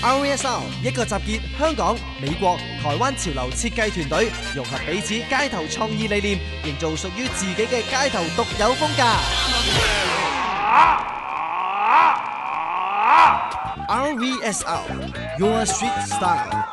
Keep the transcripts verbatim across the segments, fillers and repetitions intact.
R V S L 一個集結香港、美國、台灣潮流設計團隊，融合彼此街頭創意理念，營造屬於自己嘅街頭獨有風格。R V S L Your Street Style。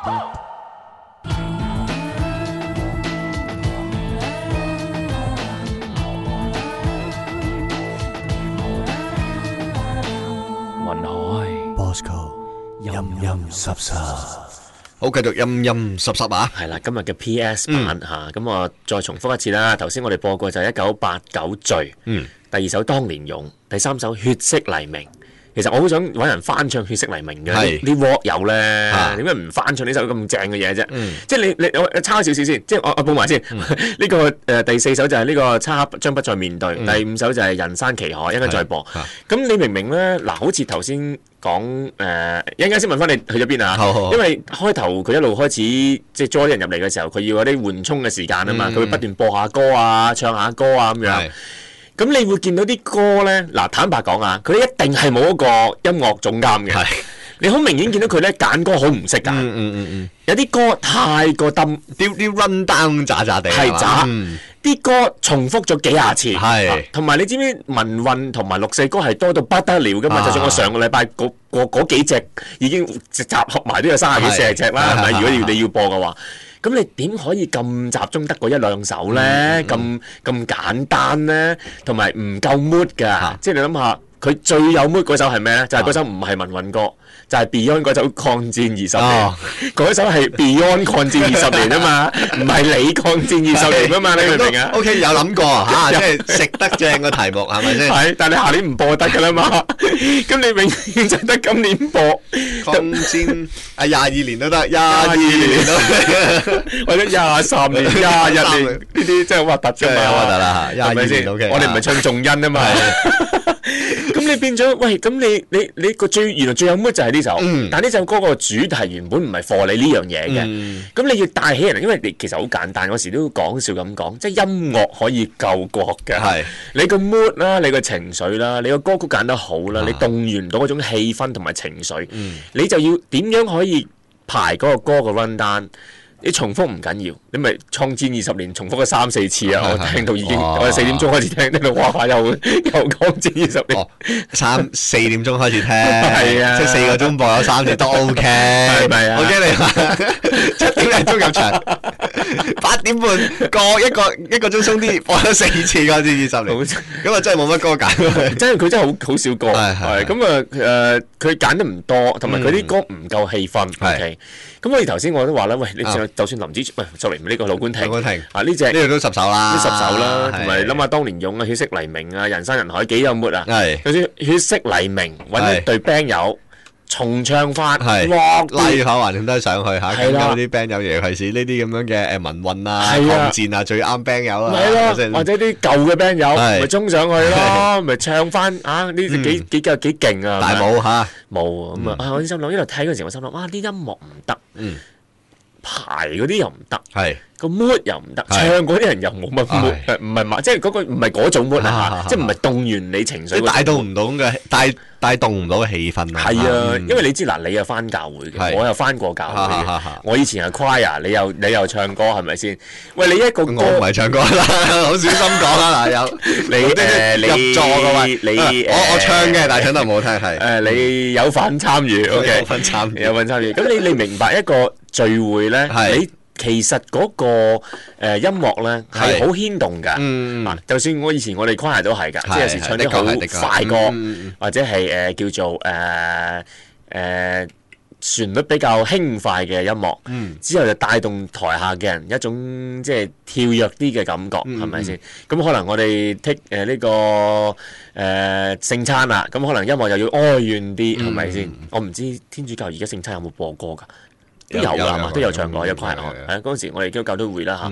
雲海 Bosco 陰陰濕濕， 好，繼續陰陰濕濕啊！ 係啦，今日嘅 P S 版嚇，咁我再重複一次啦。頭先我哋播過就係一九八九罪， 嗯， 第二首當年勇，第三首血色黎明。其實我好想揾人翻唱血色黎明嘅，啲 rock 友咧，點解唔翻唱呢首咁正嘅嘢啫？即係你你我抄少少先，即係我我報埋先。呢個誒第四首就係呢個漆黑將不再面對，第五首就係人山奇海，一陣間再播。咁你明明咧嗱，好似頭先講誒，一陣間先問翻你去咗邊啊？因為開頭佢一路開始即係 join 人入嚟嘅時候，佢要有啲緩衝嘅時間啊嘛，佢會不斷播下歌啊，唱下歌啊咁樣。咁你會見到啲歌咧，嗱坦白講啊，佢一定係冇一個音樂總監嘅。你好明顯見到佢咧揀歌好唔識㗎。嗯嗯嗯有啲歌太過冧， 啲啲 run down 渣渣地。 係渣。啲歌重複咗幾廿次。係。同埋你知唔知民運同埋六四歌係多到不得了㗎嘛？就算我上個禮拜嗰嗰幾隻已經集合埋都有三十幾四十隻啦，係咪？如果要你要播嘅話。咁你點可以咁集中得嗰一兩首咧？咁咁簡單咧，同埋唔夠 mood 㗎。即係你諗下，佢最有 mood 嗰首係咩咧？就係嗰首唔係民運歌，就係 Beyond 嗰首抗戰二十年。嗰首係 Beyond 抗戰二十年啊嘛，唔係你抗戰二十年啊嘛，你明唔明啊 ？OK， 有諗過嚇，即係食得正個題目係咪先？ 係，但係下年唔播得㗎啦嘛。咁你永遠就得今年播抗戰啊，廿二年都得，廿二年都得， 或者廿三年、廿一年呢啲真係核突啫嘛， 核突啦嚇，係咪先？ 我哋唔係唱仲恩啊嘛。咁你變咗，喂，咁你你你個最原來最有 mood 就係呢首，但呢首歌個主題原本唔係 for 你呢樣嘢嘅，咁你要帶起人，因為你其實好簡單，有時都講笑咁講，即係音樂可以救國嘅，係你個 mood 啦，你個情緒啦，你個歌曲揀得好啦，你動員唔到嗰種氣氛同埋情緒，你就要點樣可以排嗰個歌個 run down。你重複唔緊要，你咪創戰二十年重複咗三四次啊！我聽到已經，我哋四點鐘開始聽，聽到哇又又抗戰二十年， 三四點鐘開始聽，係啊，即係四個鐘播咗三次都 OK，係咪啊？我驚你話七點零鐘入場，八點半過一個一個鐘鬆啲播咗四次抗戰二十年，咁啊真係冇乜歌揀， 真係佢真係好好少歌，係咁啊誒，佢揀得唔多，同埋佢啲歌唔夠氣氛，OK。咁我哋頭先我都話啦，喂，你就算林子，喂，就嚟呢個老官亭， 老官亭啊呢隻呢度都十首啦， 都十首啦，同埋諗下當年勇啊，血色黎明啊，人山人海幾有 mood啊，係，就算血色黎明揾一隊 band 友重唱翻， 係，哇，拉下橫掂都係上去嚇，咁有啲 band 友尤其是呢啲咁樣嘅誒民運啊、抗戰啊，最啱 band 友啦， 係咯，或者啲舊嘅 band 友咪衝上去咯，咪唱翻啊呢啲幾幾幾幾勁啊， 大舞嚇， 舞咁啊，我啲心諗，一路睇嗰陣時，我心諗，哇，啲音樂唔得，嗯。排嗰啲又唔得，係個 mood 又唔得，唱嗰啲人又冇乜 mood，唔係嘛？即係嗰個唔係嗰種 mood 啊，即係唔係動員你情緒， 帶動唔到嘅，帶帶動唔到嘅氣氛啊。 係啊，因為你知嗱，你又翻教會嘅，我又翻過教會嘅，我以前係 choir，你又你又唱歌係咪先？喂，你一個歌我唔係唱歌啦，好小心講啦嗱，有你誒你入座嘅位，你我我唱嘅，但係唱得唔好聽係誒，你有份參與 ，OK， 有份參與， 有份參與。咁你你明白一個聚會咧，你其實嗰個誒音樂咧係好牽動㗎。嗱，就算我以前我哋 choir 都係㗎，即係有時唱啲好快歌，或者係誒叫做誒誒旋律比較輕快嘅音樂，之後就帶動台下嘅人一種即係跳躍啲嘅感覺，係咪先？咁可能我哋 take 誒呢個誒聖餐啦，咁可能音樂又要哀怨啲，係咪先？我唔知天主教而家聖餐有冇播歌㗎？都有㗎嘛，都有唱過，有 choir 係嗰陣時我哋基督教都會啦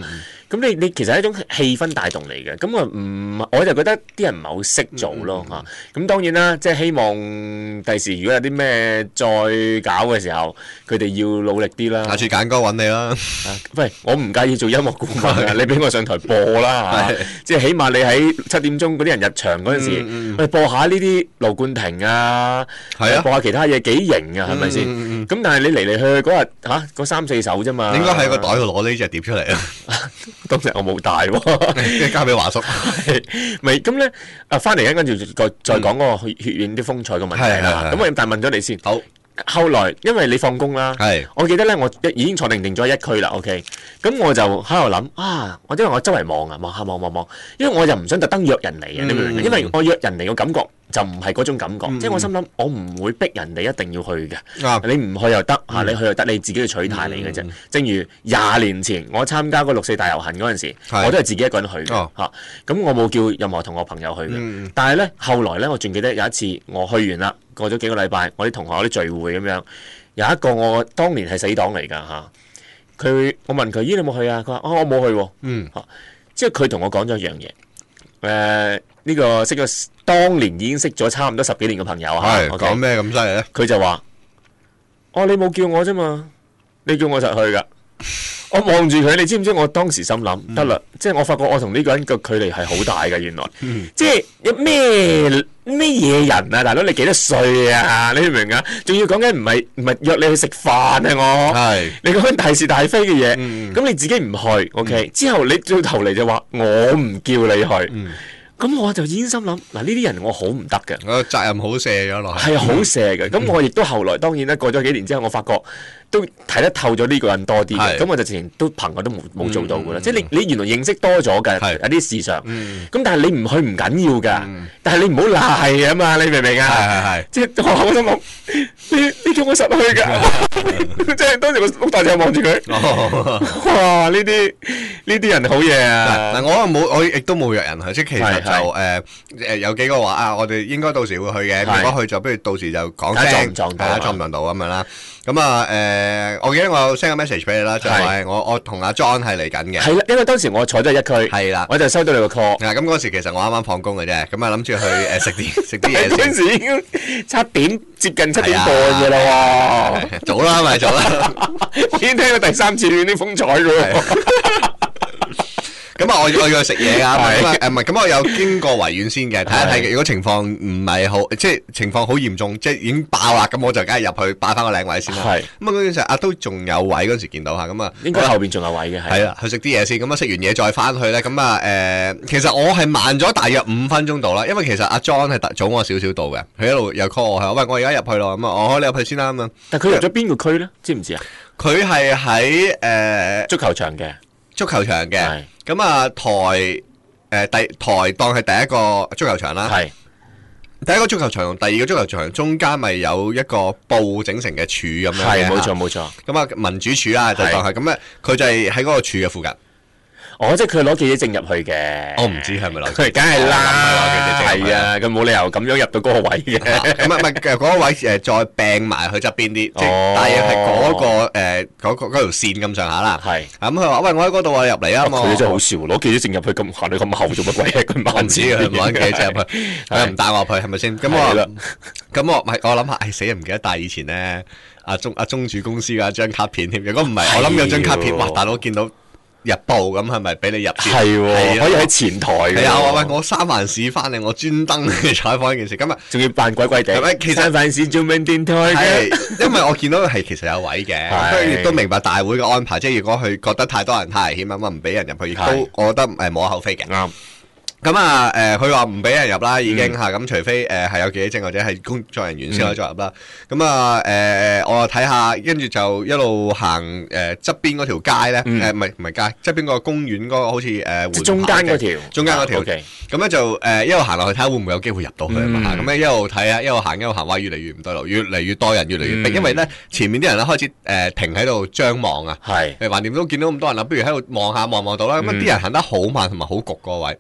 咁你你其實係一種氣氛帶動嚟嘅，咁啊唔，我就覺得啲人唔係好識做咯嚇。咁、嗯、當然啦，即係希望第時如果有啲咩再搞嘅時候，佢哋要努力啲啦。 下次揀歌揾你啦。 喂，我唔介意做音樂顧問啊，你俾我上台播啦，即係起碼你喺七點鐘嗰啲人入場嗰陣時，嗯嗯、播下呢啲盧冠廷啊，係啊，播下其他嘢幾型啊，係咪先？咁、嗯嗯、但係你嚟嚟去去嗰日嚇嗰三四首啫嘛， 應該喺個袋度攞呢隻碟出嚟啊！ 當時我冇帶喎， 交俾華叔。 咪咁咧啊！翻嚟緊跟住再再講嗰個血血染啲風采嘅問題啦。咁我但係問咗你先。好。後來因為你放工啦，我記得咧我已經坐定定咗一區啦 ，OK，咁我就喺度諗啊，我因為我周圍望啊，望下望望望，因為我又唔想特登約人嚟啊，你明唔明？因為我約人嚟嘅感覺就唔係嗰種感覺，嗯、即係我心諗我唔會逼人哋一定要去嘅，嗯、你唔去又得嚇，你去又得，你自己嘅取態嚟嘅啫。嗯、正如廿年前我參加嗰六四大遊行嗰陣時，是我都係自己一個人去嘅嚇，咁、哦啊、我冇叫任何同學朋友去嘅。嗯、但係咧後來咧，我仲記得有一次我去完啦。過咗幾個禮拜，我啲同學有啲聚會咁樣，有一個我當年係死黨嚟㗎嚇，佢我問佢：咦，你有冇去啊？佢話：哦，我冇去喎。嗯，嚇，之後佢同我講咗一樣嘢，誒、呃、呢、呢個識咗當年已經識咗差唔多十幾年嘅朋友嚇， 係講咩咁犀利咧？ 佢就話：哦，你冇叫我啫嘛，你叫我實去㗎。我望住佢，你知唔知我當時心諗得啦？即係我發覺我同呢個人嘅距離係好大嘅，原來，嗯、即係有咩咩嘢人啊，大佬你幾多歲啊？你明唔明啊？仲要講緊唔係唔係約你去食飯啊？我係是你講緊大是大非嘅嘢，咁、嗯、你自己唔去 ，OK？、嗯、之後你到頭嚟就話我唔叫你去。嗯咁我就已經心諗，嗱呢啲人我好唔得嘅， 我責任好卸咗落去， 係好卸嘅。咁、嗯、我亦都後來當然咧，過咗幾年之後，我發覺都睇得透咗呢個人多啲嘅。咁是我就之前都朋友都冇冇做到嘅啦。嗯、即係你你原來認識多咗嘅，是有啲事上。咁、嗯、但係你唔去唔緊要㗎，嗯、但係你唔好賴啊嘛，你明唔明啊？係係係。即係我我心諗，你你叫我實去㗎，即係當時個屋大仔望住佢，哇！呢啲呢啲人好嘢啊！ 嗱，我冇，我亦都冇約人去，即係其實。就誒誒有幾個話啊，我哋應該到時會去嘅。如果去就不如到時就講聲， 撞唔撞到， 撞唔撞到咁樣啦。咁啊誒，我記得我 send 個 message 俾你啦，就係我我同阿 John 係嚟緊嘅。 係啦，因為當時我坐咗一區，係啦，我就收到你個 call。 嗱，咁嗰時其實我啱啱放工嘅啫，咁啊諗住去誒食啲食啲嘢。 嗰陣時已經七點接近七點半嘅啦喎， 早啦咪早啦， 我已經聽到第三次啲風采㗎。 咁啊，我我要去食嘢啊，誒唔係，咁我有經過維園先嘅，睇一睇，如果情況唔係好，即係情況好嚴重，即係已經爆啦，咁我就梗係入去擺翻個靚位先啦。係，咁啊嗰陣時啊都仲有位嗰陣時見到嚇，咁啊應該後邊仲有位嘅。係啦， 去食啲嘢先，咁啊食完嘢再翻去咧，咁啊誒，其實我係慢咗大約五分鐘到啦，因為其實阿 John 係早我少少到嘅，佢一路有 call 我，係喂，我而家入去咯，咁啊我開你入去先啦咁啊。 但佢入咗邊個區咧？知唔知啊？ 佢係喺誒足球場嘅。 足球場嘅，咁啊台誒第台當係第一個足球場啦，係第一個足球場同第二個足球場中間咪有一個布整成嘅柱咁樣嘅， 係冇錯冇錯， 咁啊民主柱啦就當係咁咧，佢就係喺嗰個柱嘅附近。 哦，即係佢攞記者證入去嘅， 我唔知係咪攞， 佢梗係啦，係啊，佢冇理由咁樣入到嗰個位嘅， 唔係唔係嗰個位誒再並埋去側邊啲，即係大約係嗰個誒嗰個嗰條線咁上下啦，係，咁佢話喂我喺嗰度啊入嚟啊嘛， 佢真係好笑，攞記者證入去咁行到咁後做乜鬼嘢？佢唔知佢攞記者證入去，佢又唔帶我入去係咪先？咁我咁我唔係我諗下，唉死啊唔記得帶以前咧阿中阿中主公司嘅張卡片添，如果唔係我諗有張卡片，哇大佬見到。入報咁係咪俾你入先？係喎，可以喺前台嘅。 係啊，喂，我三藩市翻嚟，我專登去採訪呢件事。咁啊， 仲要扮鬼鬼地。 其實三藩市中文電台嘅， 因為我見到係其實有位嘅，佢亦都明白大會嘅安排。即係如果佢覺得太多人太危險，咁啊唔俾人入去，亦都我覺得誒無可厚非嘅。啱。咁啊，誒，佢話唔俾人入啦，已經嚇，咁除非誒係有記者證或者係工作人員先可以再入啦。咁啊，誒，我又睇下，跟住就一路行誒側邊嗰條街咧，誒唔係唔係街，側邊個公園嗰個好似誒中間嗰條， 中間嗰條。咁咧就誒一路行落去睇下會唔會有機會入到去啊嘛。咁咧一路睇啊，一路行一路行，哇！越嚟越唔對路，越嚟越多人，越嚟越逼，因為咧前面啲人咧開始誒停喺度張望啊。係。誒橫掂都見到咁多人啦，不如喺度望下望望到啦。咁啊啲人行得好慢同埋好焗個位。嗯。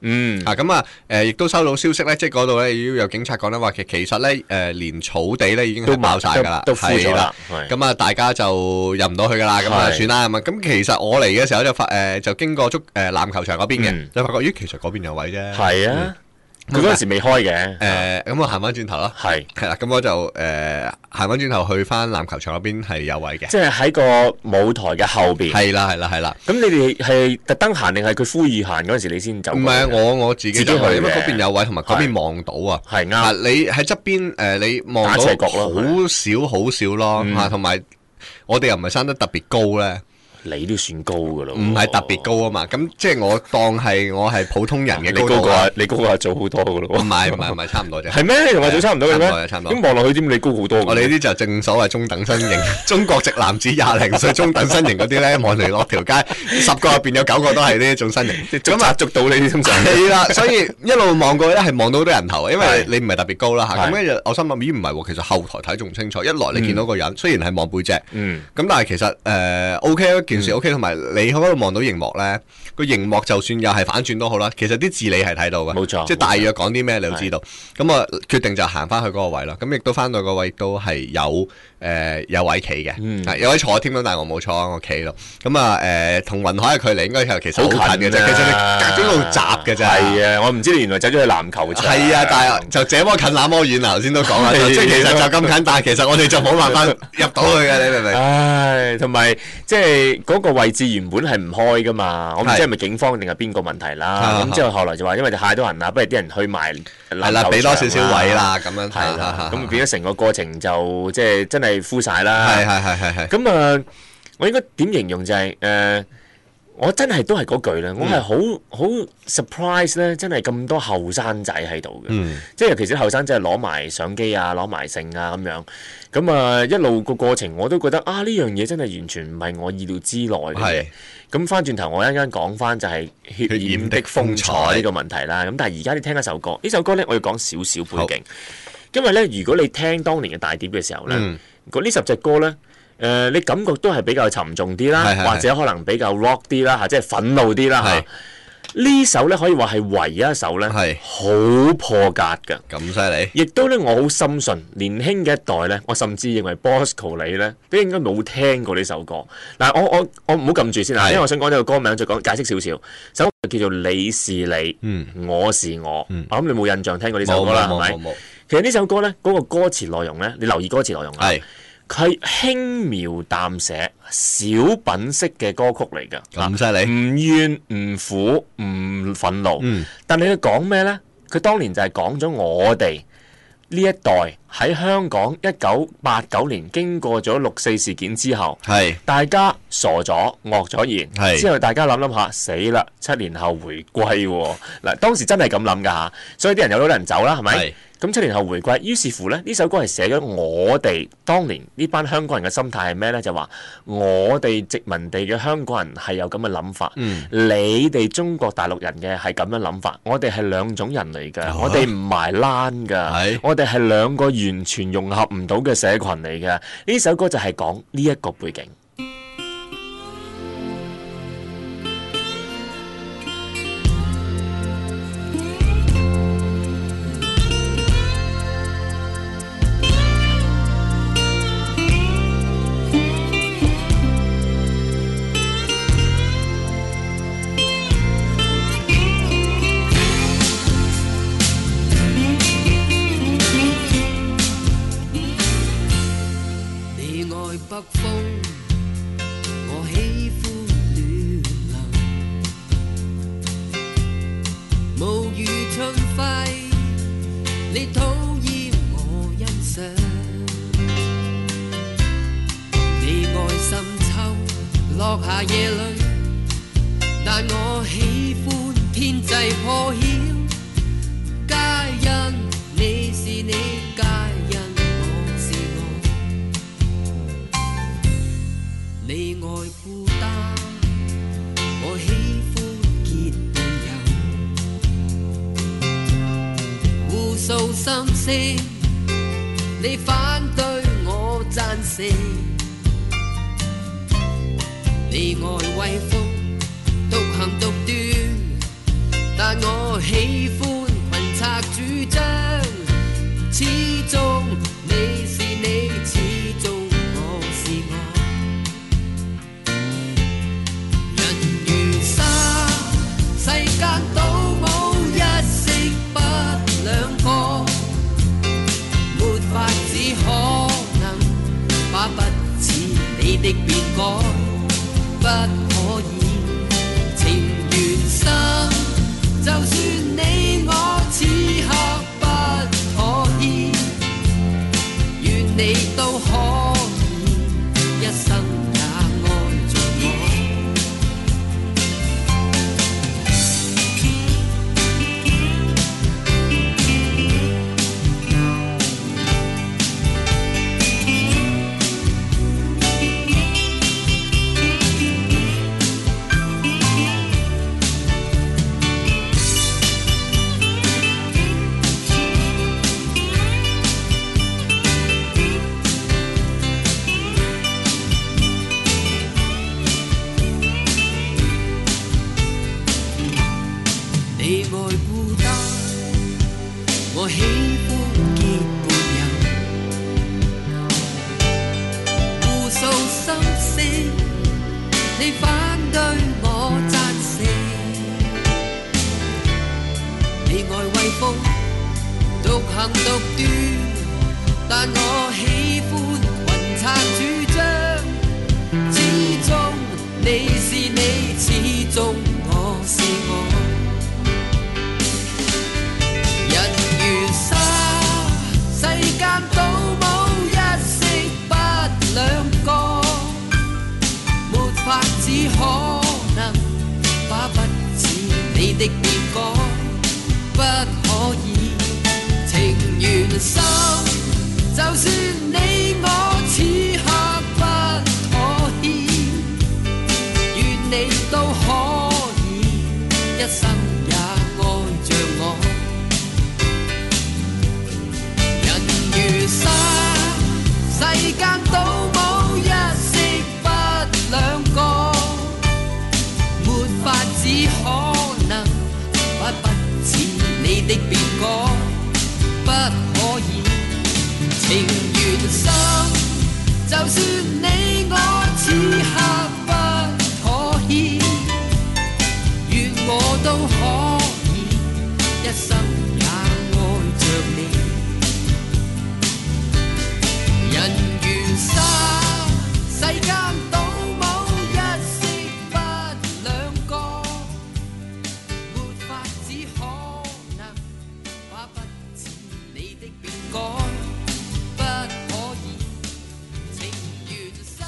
啊咁啊誒，亦都收到消息咧，即係嗰度咧已經有警察講咧話，其其實咧誒連草地咧已經都爆晒㗎啦， 都枯咗啦。 咁啊，大家就入唔到去㗎啦，咁啊算啦咁啊。咁其實我嚟嘅時候就發誒就經過足誒籃球場嗰邊嘅，就發覺咦其實嗰邊有位啫。 係啊。佢嗰陣時未開嘅， 誒咁我行翻轉頭咯，係係啦，咁我就誒行翻轉頭去翻籃球場嗰邊係有位嘅， 即係喺個舞台嘅後邊， 係啦係啦係啦。咁你哋係特登行定係佢呼籲行嗰陣時你先走？ 唔係我我自己去，因為嗰邊有位同埋嗰邊望到啊， 係啱。 你喺側邊誒，你望到好少好少咯嚇，同埋我哋又唔係生得特別高咧。 你都算高噶咯， 唔係特別高啊嘛，咁即係我當係我係普通人嘅高度。 你高過你高過阿祖好多噶咯喎。 唔係唔係唔係，差唔多啫。 係咩？同阿祖差唔多嘅咩？ 差唔多。 咁望落去點你高好多？ 我哋呢啲就正所謂中等身形，中國籍男子廿零歲中等身形嗰啲咧，望嚟落條街，十個入邊有九個都係呢一種身形。 咁啊，捉到你啲通常。 係啦，所以一路望過咧係望到好多人頭，因為你唔係特別高啦嚇。咁跟住我心諗咦唔係喎，其實後台睇仲清楚。一來你見到個人，雖然係望背脊，咁但係其實誒 O K 件事 O K 同埋。你喺嗰度望到熒幕咧，個熒幕就算又係反轉都好啦，其實啲字你係睇到嘅， 冇錯， 即係大約講啲咩你都知道。咁我決定就行翻去嗰個位啦。咁亦都翻到個位都係有誒有位企嘅，有位坐添咯，但係我冇坐，我企咯。咁啊誒，同雲海嘅距離應該係其實好近嘅啫，其實你隔咗路閘嘅啫。 係啊，我唔知你原來走咗去籃球場。 係啊，但係就這麼近那麼遠啊！頭先都講啦，即係其實就咁近，但係其實我哋就冇辦法入到去嘅，你明唔明？ 唉，同埋即係嗰個位置原本係唔開噶嘛，我唔知係咪警方定係邊個問題啦。咁之後後來就話因為太多人啦，不如啲人去埋係啦，俾多少少位啦，咁樣係啦，咁變咗成個過程就即係真係敷晒啦。 係係係係係。 咁啊，我應該點形容就係誒，我真係都係嗰句咧，我係好好 surprise 咧，真係咁多後生仔喺度嘅，即係尤其是後生仔攞埋相機啊，攞埋剩啊咁樣。咁啊，一路個過程我都覺得啊，呢樣嘢真係完全唔係我意料之內嘅。咁翻轉頭，我一陣間講翻就係血染的風采呢個問題啦。咁但係而家你聽一首歌，呢首歌咧我要講少少背景，因為咧如果你聽當年嘅大碟嘅時候咧，呢、嗯、十隻歌咧，誒、呃、你感覺都係比較沉重啲啦，是是是或者可能比較 rock 啲啦，嚇，即係憤怒啲啦嚇。呢首咧可以話係唯一一首咧，係好破格㗎， 咁犀利。 亦都咧，我好深信年輕嘅一代咧，我甚至認為 Bosco 你咧都應該冇聽過呢首歌。嗱，我我我唔好撳住先啦，因為我想講呢個歌名，再講解釋少少。首歌叫做你是你，嗯、我是我。嗯、我諗你冇印象聽過呢首歌啦，係咪？其實呢首歌咧，嗰、那個歌詞內容咧，你留意歌詞內容啊。佢係輕描淡寫、小品式嘅歌曲嚟㗎， 咁犀利， 唔怨唔苦唔憤怒，嗯、但係佢講咩呢？佢當年就係講咗我哋呢一代喺香港一九八九年經過咗六四事件之後，係大家傻咗惡咗言，之後大家諗諗下死啦，七年後回歸喎，嗱當時真係咁諗㗎嚇，所以啲人有好多人走啦，係咪？咁七年後回歸，於是乎咧，呢首歌係寫咗我哋當年呢班香港人嘅心態係咩呢？就話我哋殖民地嘅香港人係有咁嘅諗法，嗯、你哋中國大陸人嘅係咁樣諗法，我哋係兩種人嚟嘅，哦、我哋唔埋欄㗎，是我哋係兩個完全融合唔到嘅社群嚟嘅。呢首歌就係講呢一個背景。 但我喜歡群策主張，始終你是你，始終我是我。人如沙，世間都冇一色不兩個，沒法子可能把不似你的變改，不可以情緣深。就算你我此刻不妥協，願你都可以一生也愛着我。你愛孤單，我喜歡結伴人，互訴心聲，你反對我贊成。你愛威風，獨行獨斷，但我喜歡群策主張，始終你是你，始終我是我。世間都冇一色不兩個，沒法子可能把不似你的變改，不可以情緣深。就算你我此刻不妥協，願你都可以一生也愛着我。如沙，世間都冇一色不兩個，沒法子可能把不似你的變改，不可以情緣深。就算你我此刻不妥協，願我都可以一生也愛着你。人如沙，世間都冇一色不兩個，沒法子可能把不似你的變改，不可以情緣深。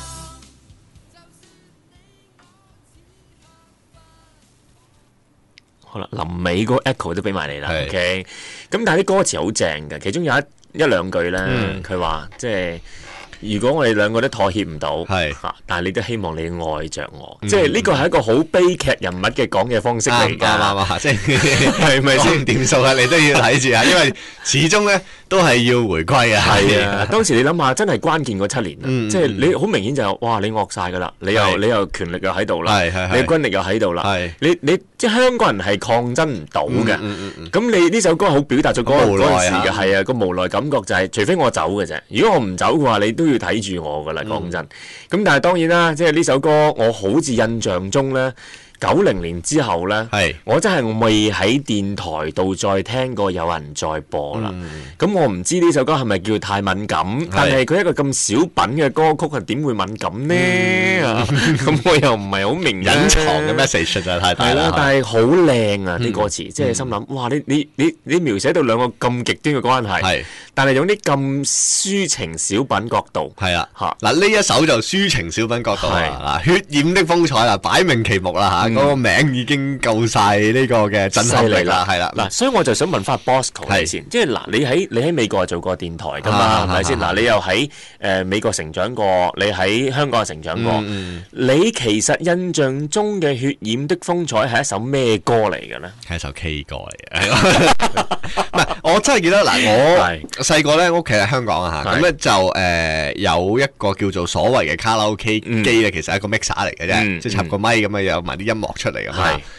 好啦，臨尾嗰個 echo 都俾埋你啦 ，OK。咁但係啲歌詞好正嘅，其中有一一兩句咧，佢話、嗯、即係如果我哋兩個都妥協唔到，係嚇，但係你都希望你愛着我，嗯、即係呢個係一個好悲劇人物嘅講嘅方式嚟㗎，啱啱啱，即係係咪先點數啊？你都要睇住啊，因為始終咧都係要回歸啊。係啊，當時你諗下，真係關鍵嗰七年啊，嗯、即係你好明顯就係、哇，你惡晒㗎啦，你又你又權力又喺度啦，你軍力又喺度啦，你你即係香港人係抗爭唔到嘅，咁、嗯嗯嗯嗯、你呢首歌好表達咗嗰嗰陣時嘅係啊個無奈感覺就係、是，除非我走嘅啫，如果我唔走嘅話，你都要睇住我㗎啦，講、嗯、真。咁但係當然啦，即係呢首歌我好似印象中咧。九零年之後咧，我真係未喺電台度再聽過有人再播啦。咁、嗯、我唔知呢首歌係咪叫太敏感，但係佢一個咁小品嘅歌曲係點會敏感呢？咁、嗯、我又唔係好明隱藏嘅 message 實在太大啦。但係好靚啊啲、嗯、歌詞，即係心諗哇！你你你你描寫到兩個咁極端嘅關係，但係用啲咁抒情小品角度，係啊嚇嗱呢一首就抒情小品角度啊嗱，血染的風采啦，擺明其目啦嚇。嗰、嗯、個名已經夠晒呢個嘅震撼力啦，係啦嗱，所以我就想問翻 Bosco 先，即係嗱，你喺你喺美國做過電台㗎嘛，係咪先？嗱，你又喺誒、呃、美國成長過，你喺香港成長過，嗯、你其實印象中嘅《血染的風采》係一首咩歌嚟嘅咧？係一首 K 歌嚟嘅，唔係我真係記得嗱，我細個咧屋企喺香港啊嚇，咁咧就誒、呃、有一個叫做所謂嘅卡拉 OK 機咧，其實係一個 mixer 嚟嘅啫，即係插個咪咁啊，有埋啲音樂出嚟啊嘛。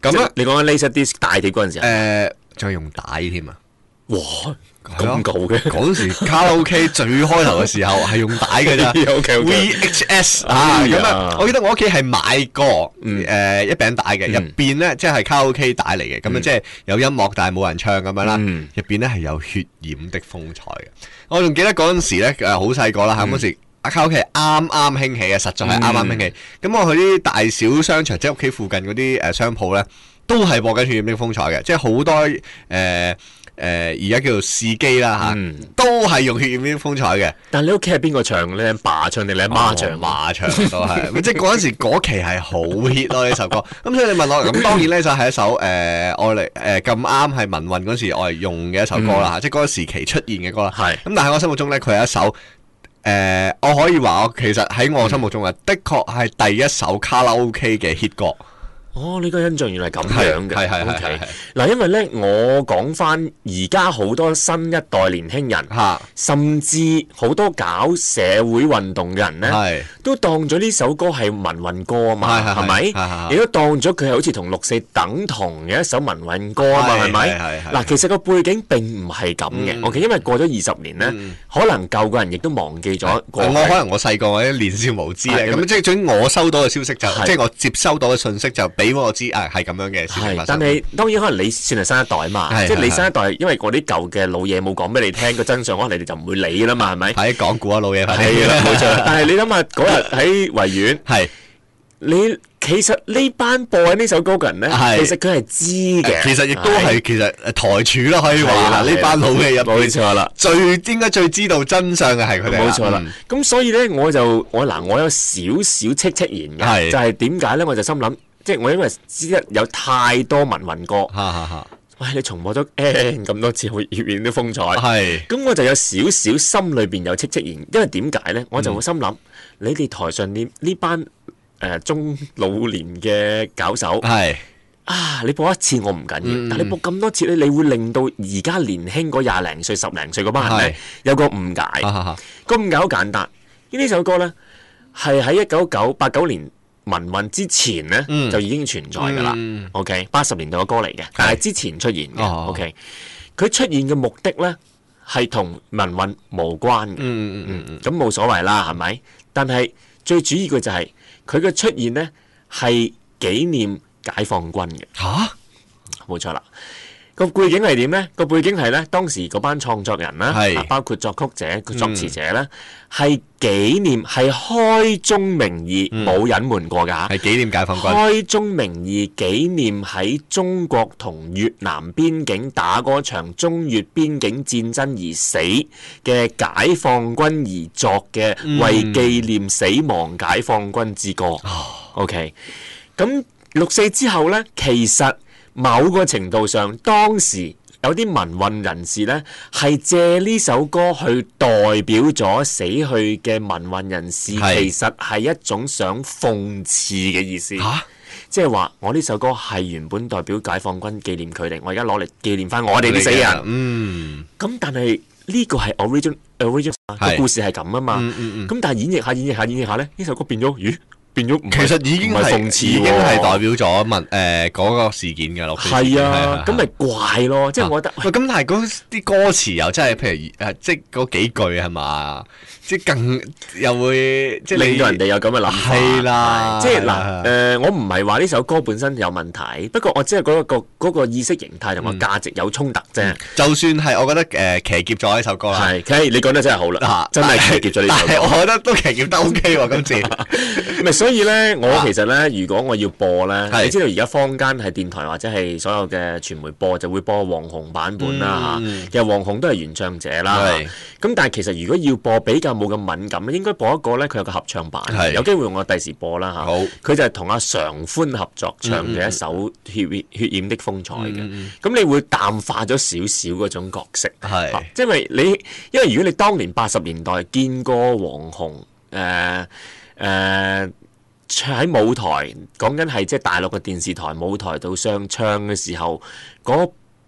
咁啊， 你講緊 Laserdisc 大碟嗰陣時啊？ 誒，仲用帶添啊！ 哇，咁舊嘅嗰陣時卡拉 OK 最開頭嘅時候係用帶嘅咋 ，V H S 啊，咁啊，我記得我屋企係買過誒一餅帶嘅，入邊咧即係卡拉 OK 帶嚟嘅，咁啊即係有音樂但係冇人唱咁樣啦，入邊咧係有血染的風采嘅。我仲記得嗰陣時咧誒好細個啦，嗰陣時卡拉 OK 啱啱興起嘅，實在係啱啱興起。咁我去啲大小商場，即係屋企附近嗰啲誒商鋪咧，都係播緊血染的風采嘅，即係好多誒。誒而家叫做試機啦嚇，嗯、都係用血染的風采嘅。 但係你屋企係邊個唱咧？爸唱定你阿媽唱？ 媽唱都係，即係嗰陣時嗰期係好 hit 咯呢首歌。咁所以你問我，咁當然咧就係一首誒我嚟誒咁啱係民運嗰時我嚟用嘅一首歌啦、嗯、即係嗰個時期出現嘅歌啦。係咁，但係我心目中咧佢係一首誒、呃，我可以話我其實喺我心目中啊，嗯、的確係第一首卡拉 OK 嘅 hit 歌。 哦，呢個印象原來係咁樣嘅， 係係係係。 嗱，因為咧，我講翻而家好多新一代年輕人， 嚇， 甚至好多搞社會運動嘅人咧，係都當咗呢首歌係民運歌啊嘛，係咪？亦都當咗佢係好似同六四等同嘅一首民運歌啊嘛，係咪？嗱，其實個背景並唔係咁嘅，OK，因為過咗二十年咧，可能舊嘅人亦都忘記咗。我可能我細個或者年少無知咧，咁即係總之我收到嘅消息就，即係我接收到嘅信息就。俾我知啊，係咁樣嘅事情發生。 但係當然可能你算係新一代嘛，即係你新一代，因為嗰啲舊嘅老嘢冇講俾你聽個真相，可能你哋就唔會理啦嘛，係咪？ 係講古啊，老嘢快啲。 係啦，冇錯。但係你諗下嗰日喺維園，係你其實呢班播緊呢首歌嘅人咧，其實佢係知嘅。 其實亦都係其實台柱啦，可以話呢班老嘢入冇錯啦。 最應該最知道真相嘅係佢哋。 冇錯啦。咁所以咧，我就我嗱，我有少少戚戚言嘅，就係點解咧？我就心諗。即係我因為知得有太多民運歌，喂，你重播咗 N 咁多次血染的風采，係，咁我就有少少心裏邊有戚戚然，因為點解咧？我就會心諗，嗯、你哋台上呢呢班誒、呃、中老年嘅搞手，係啊，你播一次我唔緊要，嗯、但係你播咁多次咧，你會令到而家年輕嗰廿零歲、十零歲嗰班人咧有個誤解，個誤解好簡單。呢首歌咧係喺一九九八九年。民運之前咧、嗯、就已經存在㗎啦、嗯、，OK， 八十年代嘅歌嚟嘅，但係之前出現嘅、哦、，OK， 佢出現嘅目的咧係同民運無關嘅，嗯嗯嗯，咁冇所謂啦，係咪？但係最主要嘅就係佢嘅出現咧係紀念解放軍嘅，嚇、啊，冇錯啦。個背景係點咧？個背景係咧，當時嗰班創作人啦，是包括作曲者、作詞者咧，係、嗯、紀念，係開宗明義，冇隱瞞過㗎， 係紀念解放軍。 開宗明義紀念喺中國同越南邊境打嗰場中越邊境戰爭而死嘅解放軍而作嘅，嗯、為紀念死亡解放軍之歌。哦、OK， 咁六四之後咧，其實某個程度上，當時有啲民運人士呢，係借呢首歌去代表咗死去嘅民運人士，是其實係一種想諷刺嘅意思。嚇！即係話我呢首歌係原本代表解放軍紀念佢哋，我而家攞嚟紀念翻我哋啲死人。嗯。咁但係呢個係 original original 個故事係咁啊嘛。嗯嗯嗯。咁但係演繹下演繹下演繹下呢，呢首歌變咗，咦？變咗， 其實已經係諷刺，已經係代表咗民誒嗰個事件嘅咯。 係啊，咁咪怪咯，即係我覺得。 喂，咁但係嗰啲歌詞又真係，譬如誒，即係嗰幾句係嘛，即係更又會即係令到人哋有咁嘅諗法。 係啦， 即係嗱誒，我唔係話呢首歌本身有問題，不過我只係嗰個嗰個意識形態同埋價值有衝突啫。 就算係我覺得誒騎劫咗呢首歌啦， 係，你講得真係好啦，真係騎劫咗呢首歌。 但係我覺得都騎劫得 OK 喎，今次。 所以咧，我其實咧，如果我要播咧，啊、你知道而家坊間係電台或者係所有嘅傳媒播，就會播黃紅版本啦嚇。嗯、其實黃紅都係原唱者啦。咁是但係其實如果要播比較冇咁敏感咧，應該播一個咧，佢有個合唱版，是有機會我第時播啦嚇。好，佢就係同阿常歡合作唱嘅一首血《血血染的風采》嘅。咁、嗯嗯、你會淡化咗少少嗰種角色，係是，即係你因為如果你當年八十年代見過黃紅誒誒。呃呃喺舞台講緊係即係大陸嘅電視台舞台度上唱嘅時候，嗰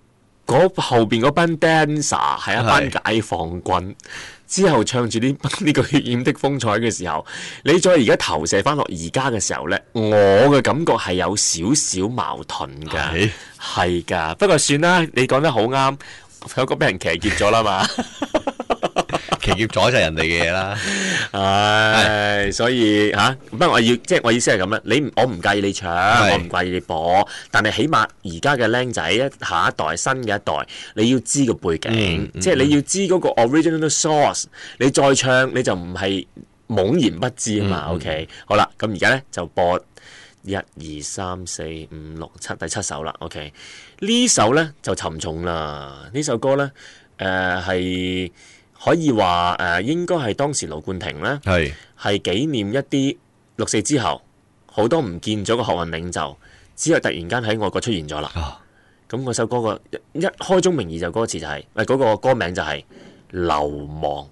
嗰後邊嗰班 dancer 係一班解放軍，之後唱住呢呢個血染的風采嘅時候，你再而家投射翻落而家嘅時候呢，我嘅感覺係有少少矛盾㗎，係㗎。不過算啦，你講得好啱，有個俾人騎劫咗啦嘛。 騎劫咗就係人哋嘅嘢啦， 唉，所以嚇，不過我要即係我意思係咁啦。你我唔介意你唱，我唔介意你播，但係起碼而家嘅僆仔，下一代新嘅一代，你要知個背景，即係你要知嗰個 original source，你再唱你就唔係懵然不知啊嘛。OK，好啦，咁而家咧就播一二三四五六七第七首啦。OK，呢首咧就沉重啦。呢首歌咧誒係。可以話誒、呃，應該係當時盧冠廷咧，係係紀念一啲六四之後好多唔見咗嘅學運領袖，之後突然間喺外國出現咗啦。咁嗰、哦、首歌個一開宗明義就歌詞就係、是，喂嗰個歌名就係、是、流亡。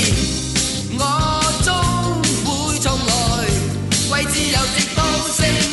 為自由直到勝